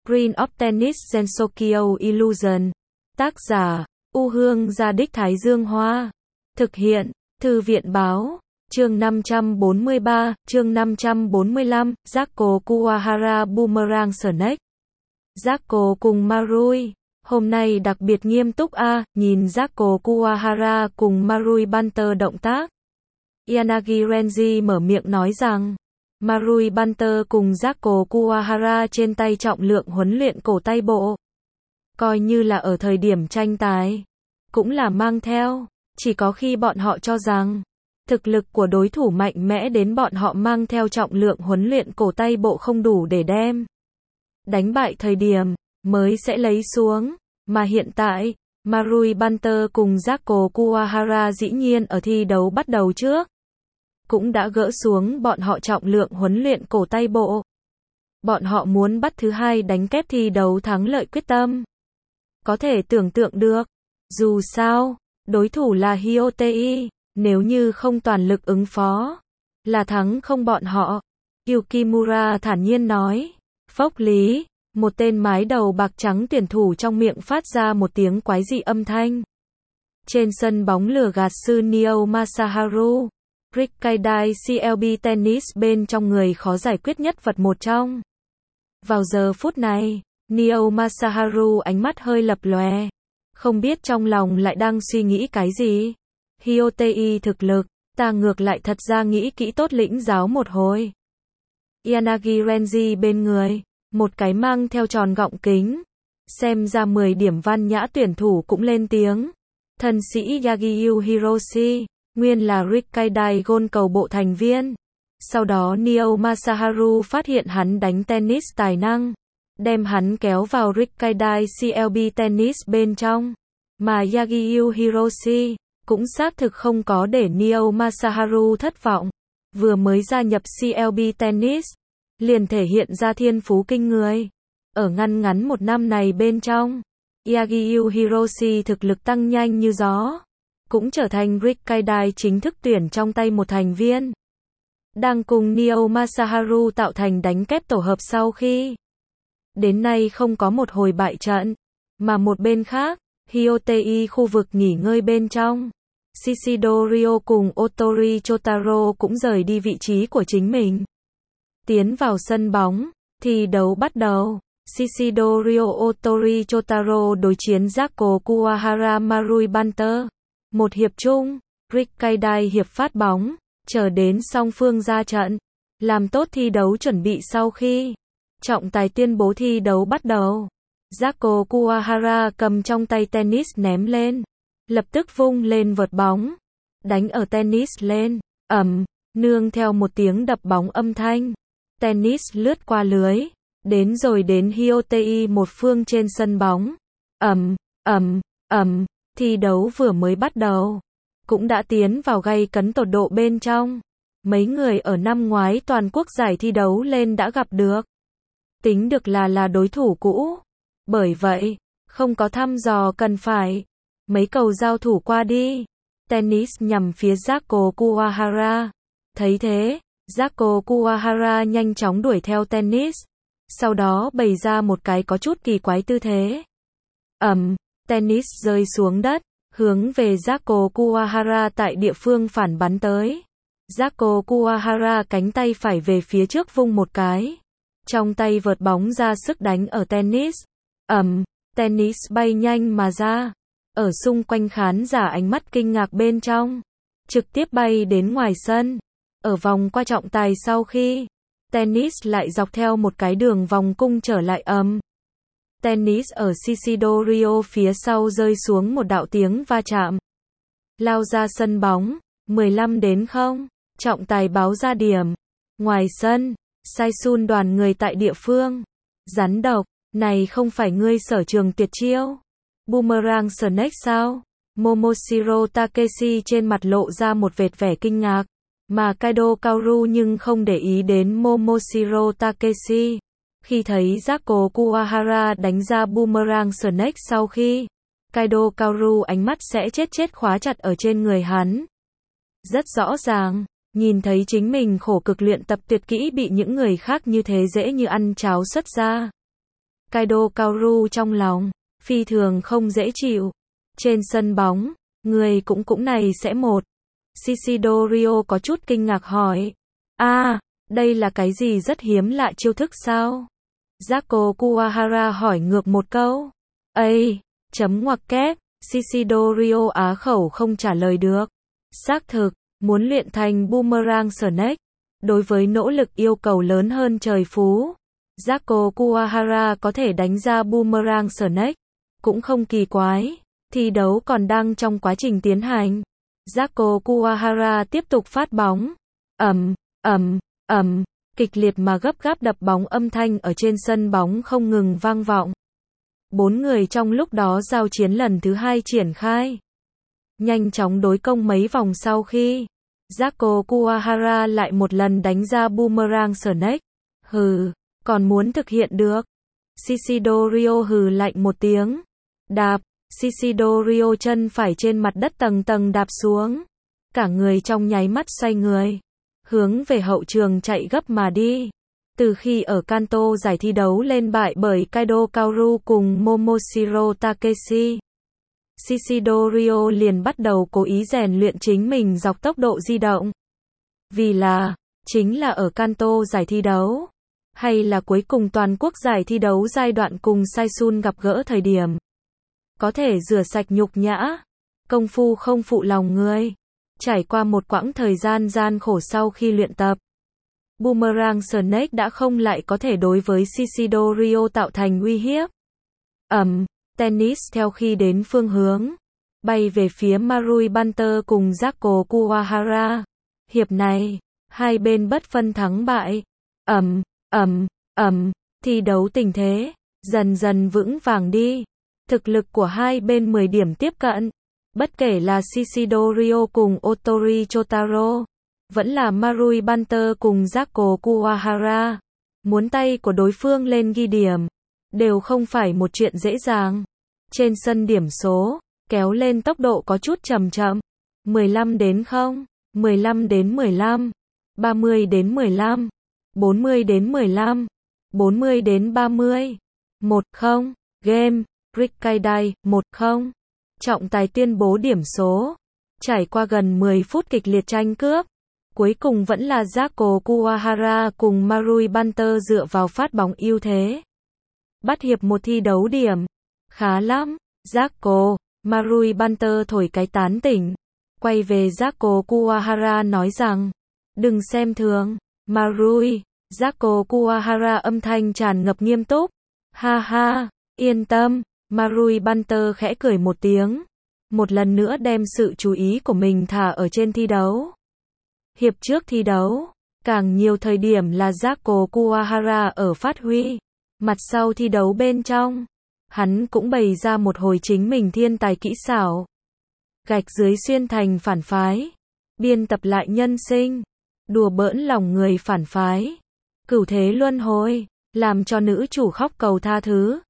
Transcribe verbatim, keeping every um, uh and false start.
Green of Tennis Gensokyo Illusion. Tác giả, U Hương Gia Đích Thái Dương Hoa. Thực hiện, Thư viện Báo. Chương năm trăm bốn mươi ba, chương năm trăm bốn mươi lăm, Jaco Kuwahara Boomerang Snake. Jaco cùng Marui. Hôm nay đặc biệt nghiêm túc a, à, nhìn Jaco Kuwahara cùng Marui Banter động tác. Yanagi Renji mở miệng nói rằng, Marui Banter cùng Jaco Kuwahara trên tay trọng lượng huấn luyện cổ tay bộ. Coi như là ở thời điểm tranh tài, cũng là mang theo, chỉ có khi bọn họ cho rằng, thực lực của đối thủ mạnh mẽ đến bọn họ mang theo trọng lượng huấn luyện cổ tay bộ không đủ để đem đánh bại thời điểm, mới sẽ lấy xuống. Mà hiện tại, Marui Banter cùng Jaco Kuwahara dĩ nhiên ở thi đấu bắt đầu trước, cũng đã gỡ xuống bọn họ trọng lượng huấn luyện cổ tay bộ. Bọn họ muốn bắt thứ hai đánh kép thi đấu thắng lợi quyết tâm. Có thể tưởng tượng được, dù sao, đối thủ là Hyotei, nếu như không toàn lực ứng phó, là thắng không bọn họ. Yukimura thản nhiên nói. Phốc lý, một tên mái đầu bạc trắng tuyển thủ trong miệng phát ra một tiếng quái dị âm thanh. Trên sân bóng lửa gạt sư Neo Masaharu, Rikkaidai xê lờ bê Tennis bên trong người khó giải quyết nhất vật một trong. Vào giờ phút này, Neo Masaharu ánh mắt hơi lập lòe, không biết trong lòng lại đang suy nghĩ cái gì. Hyotei thực lực, ta ngược lại thật ra nghĩ kỹ tốt lĩnh giáo một hồi. Yanagi Renji bên người, một cái mang theo tròn gọng kính, xem ra mười điểm văn nhã tuyển thủ cũng lên tiếng. Thân sĩ Yagyu Hiroshi, nguyên là Rikkaidai Gôn cầu bộ thành viên. Sau đó Neo Masaharu phát hiện hắn đánh tennis tài năng, đem hắn kéo vào Rikkaidai xê lờ bê Tennis bên trong. Mà Yagyu Hiroshi cũng xác thực không có để Neo Masaharu thất vọng. Vừa mới gia nhập xê lờ bê Tennis, liền thể hiện ra thiên phú kinh người. Ở ngăn ngắn một năm này bên trong, Yagyu Hiroshi thực lực tăng nhanh như gió, cũng trở thành Rikkaidai chính thức tuyển trong tay một thành viên. Đang cùng Neo Masaharu tạo thành đánh kép tổ hợp sau khi đến nay không có một hồi bại trận. Mà một bên khác, Hyotei khu vực nghỉ ngơi bên trong, Shishido Ryo cùng Otori Chotaro cũng rời đi vị trí của chính mình. Tiến vào sân bóng, thi đấu bắt đầu. Shishido Ryo Otori Chotaro đối chiến Jaco Kuwahara Marui Banter. Một hiệp chung, Rikkaidai hiệp phát bóng, chờ đến song phương ra trận, làm tốt thi đấu chuẩn bị sau khi trọng tài tuyên bố thi đấu bắt đầu. Jaco Kuwahara cầm trong tay tennis ném lên, lập tức vung lên vợt bóng, đánh ở tennis lên, ầm, nương theo một tiếng đập bóng âm thanh, tennis lướt qua lưới, đến rồi đến Hyotei một phương trên sân bóng. Ầm, ầm, ầm, thi đấu vừa mới bắt đầu, cũng đã tiến vào gay cấn tột độ bên trong. Mấy người ở năm ngoái toàn quốc giải thi đấu lên đã gặp được, tính được là là đối thủ cũ. Bởi vậy, không có thăm dò cần phải. Mấy cầu giao thủ qua đi. Tennis nhằm phía Jaco Kuwahara. Thấy thế, Jaco Kuwahara nhanh chóng đuổi theo tennis. Sau đó bày ra một cái có chút kỳ quái tư thế. Ầm, tennis rơi xuống đất, hướng về Jaco Kuwahara tại địa phương phản bắn tới. Jaco Kuwahara cánh tay phải về phía trước vung một cái. Trong tay vợt bóng ra sức đánh ở tennis. Ầm, tennis bay nhanh mà ra. Ở xung quanh khán giả ánh mắt kinh ngạc bên trong, trực tiếp bay đến ngoài sân. Ở vòng qua trọng tài sau khi, tennis lại dọc theo một cái đường vòng cung trở lại ầm. Tennis ở Shishido Ryo phía sau rơi xuống một đạo tiếng va chạm. Lao ra sân bóng, mười lăm đến không, trọng tài báo ra điểm. Ngoài sân, Saisun đoàn người tại địa phương. Rắn độc, này không phải ngươi sở trường tuyệt chiêu. Boomerang Snake sao? Momoshiro Takeshi trên mặt lộ ra một vệt vẻ kinh ngạc. Mà Kaido Kaoru nhưng không để ý đến Momoshiro Takeshi. Khi thấy Jaco Kuwahara đánh ra Boomerang Snake sau khi, Kaido Kaoru ánh mắt sẽ chết chết khóa chặt ở trên người hắn. Rất rõ ràng, nhìn thấy chính mình khổ cực luyện tập tuyệt kỹ bị những người khác như thế dễ như ăn cháo xuất ra. Kaido Kaoru trong lòng, phi thường không dễ chịu. Trên sân bóng, người cũng cũng này sẽ một. Shishidorio có chút kinh ngạc hỏi. À, đây là cái gì rất hiếm lạ chiêu thức sao? Zako Kuwahara hỏi ngược một câu. Ây, chấm ngoặc kép, Shishidorio á khẩu không trả lời được. Xác thực, muốn luyện thành Boomerang Snake, đối với nỗ lực yêu cầu lớn hơn trời phú. Zako Kuwahara có thể đánh ra Boomerang Snake, cũng không kỳ quái. Thi đấu còn đang trong quá trình tiến hành. Zako Kuwahara tiếp tục phát bóng. Ầm, ầm, ầm, kịch liệt mà gấp gáp đập bóng âm thanh ở trên sân bóng không ngừng vang vọng. Bốn người trong lúc đó giao chiến lần thứ hai triển khai. Nhanh chóng đối công mấy vòng sau khi Zako Kuwahara lại một lần đánh ra Boomerang Snake. Hừ, còn muốn thực hiện được. Shishidorio hừ lạnh một tiếng. Đạp, Shishidorio chân phải trên mặt đất tầng tầng đạp xuống. Cả người trong nháy mắt xoay người, hướng về hậu trường chạy gấp mà đi. Từ khi ở Kanto giải thi đấu lên bại bởi Kaido Kaoru cùng Momoshiro Takeshi, Shishidorio liền bắt đầu cố ý rèn luyện chính mình dọc tốc độ di động. Vì là, chính là ở Kanto giải thi đấu, hay là cuối cùng toàn quốc giải thi đấu giai đoạn cùng Saisun gặp gỡ thời điểm, có thể rửa sạch nhục nhã, công phu không phụ lòng người. Trải qua một quãng thời gian gian khổ sau khi luyện tập, Boomerang Snake đã không lại có thể đối với Shishidorio tạo thành uy hiếp. Ầm, tennis theo khi đến phương hướng, bay về phía Marui Banter cùng Zako Kuwahara. Hiệp này, hai bên bất phân thắng bại. Ầm, ầm, ầm, thi đấu tình thế dần dần vững vàng đi. Thực lực của hai bên mười điểm tiếp cận. Bất kể là Shishidorio cùng Otori Chotaro, vẫn là Marui Banter cùng Zako Kuwahara, muốn tay của đối phương lên ghi điểm, đều không phải một chuyện dễ dàng. Trên sân điểm số, kéo lên tốc độ có chút chậm chậm. mười lăm đến không, mười lăm đến mười lăm, ba mươi đến mười lăm, bốn mươi đến mười lăm, bốn mươi đến ba mươi. một không, game, Rikkaidai, một không. Trọng tài tuyên bố điểm số. Trải qua gần mười phút kịch liệt tranh cướp, cuối cùng vẫn là Zako Kuwahara cùng Marui Banter dựa vào phát bóng ưu thế. Bắt hiệp một thi đấu điểm. Khá lắm. Zako, Marui Banter thổi cái tán tỉnh. Quay về Zako Kuwahara nói rằng, đừng xem thường. Marui, Zako Kuwahara âm thanh tràn ngập nghiêm túc. Ha ha, yên tâm. Marui Banter khẽ cười một tiếng, một lần nữa đem sự chú ý của mình thả ở trên thi đấu. Hiệp trước thi đấu, càng nhiều thời điểm là Zako Kuwahara ở phát huy. Mặt sau thi đấu bên trong, hắn cũng bày ra một hồi chính mình thiên tài kỹ xảo. Gạch dưới xuyên thành phản phái, biên tập lại nhân sinh, đùa bỡn lòng người phản phái. Cửu thế luân hồi, làm cho nữ chủ khóc cầu tha thứ.